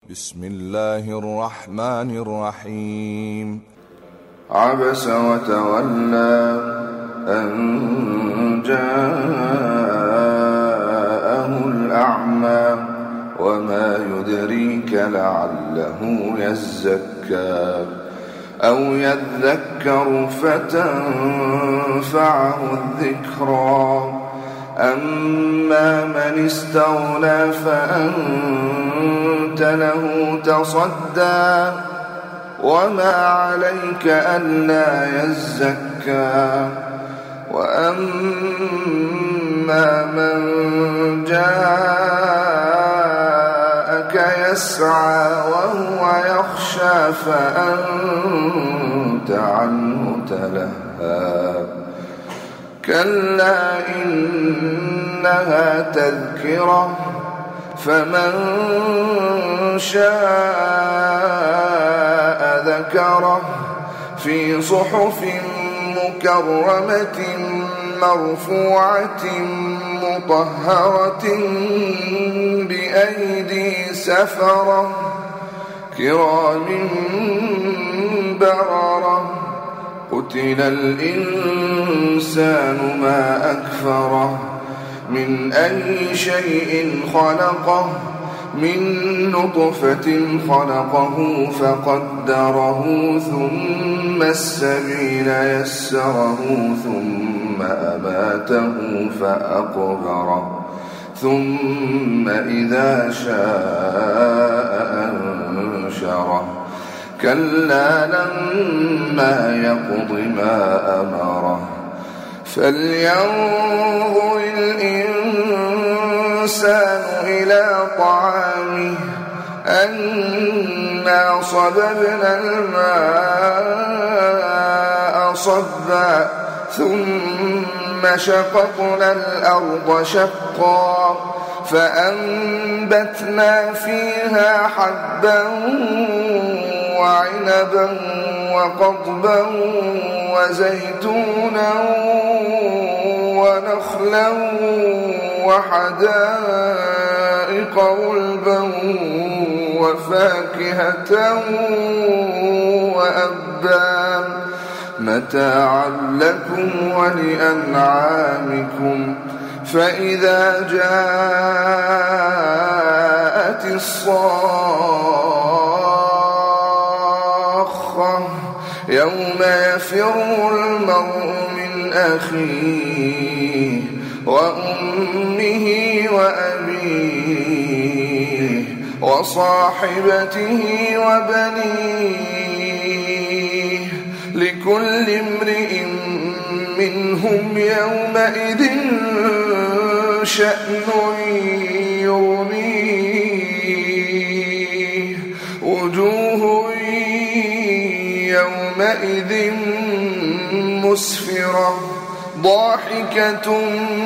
بسم الله الرحمن الرحيم. عبس وتولى أن جاءه الأعمى وما يدريك لعله يزكى أو يذكر فتنفعه الذكرى أما من استغنى فأنت له تصدى وما عليك ألا يزكى وأما من جاءك يسعى وهو يخشى فأنت عنه تلهى كلا إنها تذكرة فمن شاء ذكره في صحف مكرمة مرفوعة مطهرة بأيدي سفرة كرام بررة قتل الإنسان ما أكفره من أي شيء خلقه من نطفة خلقه فقدره ثم السبيل يسره ثم أماته فأقبره ثم إذا شاء أنشره كلا لما يقض ما أمره فلينظر الإنسان إلى طعامه أنا صببنا الماء صبا ثم شققنا الأرض شقا فأنبتنا فيها حبا وعنبا وقضبا وزيتونا ونخلا وحدائق غلبا وفاكهة وأبا متاعا لكم ولأنعامكم فإذا جاءت الصاخة يوم يفر المرء من أخيه وأمه وأبيه وصاحبته وبنيه لكل امرئ منهم يومئذ شأن يغنيه وجوه يومئذ مسفرة ضاحكة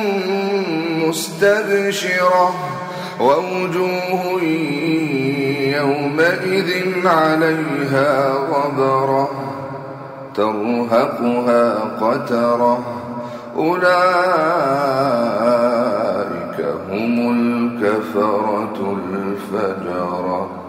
مستبشرة ووجوه يومئذ عليها غبرة ترهقها قترة أولئك هم الكفرة الفجرة.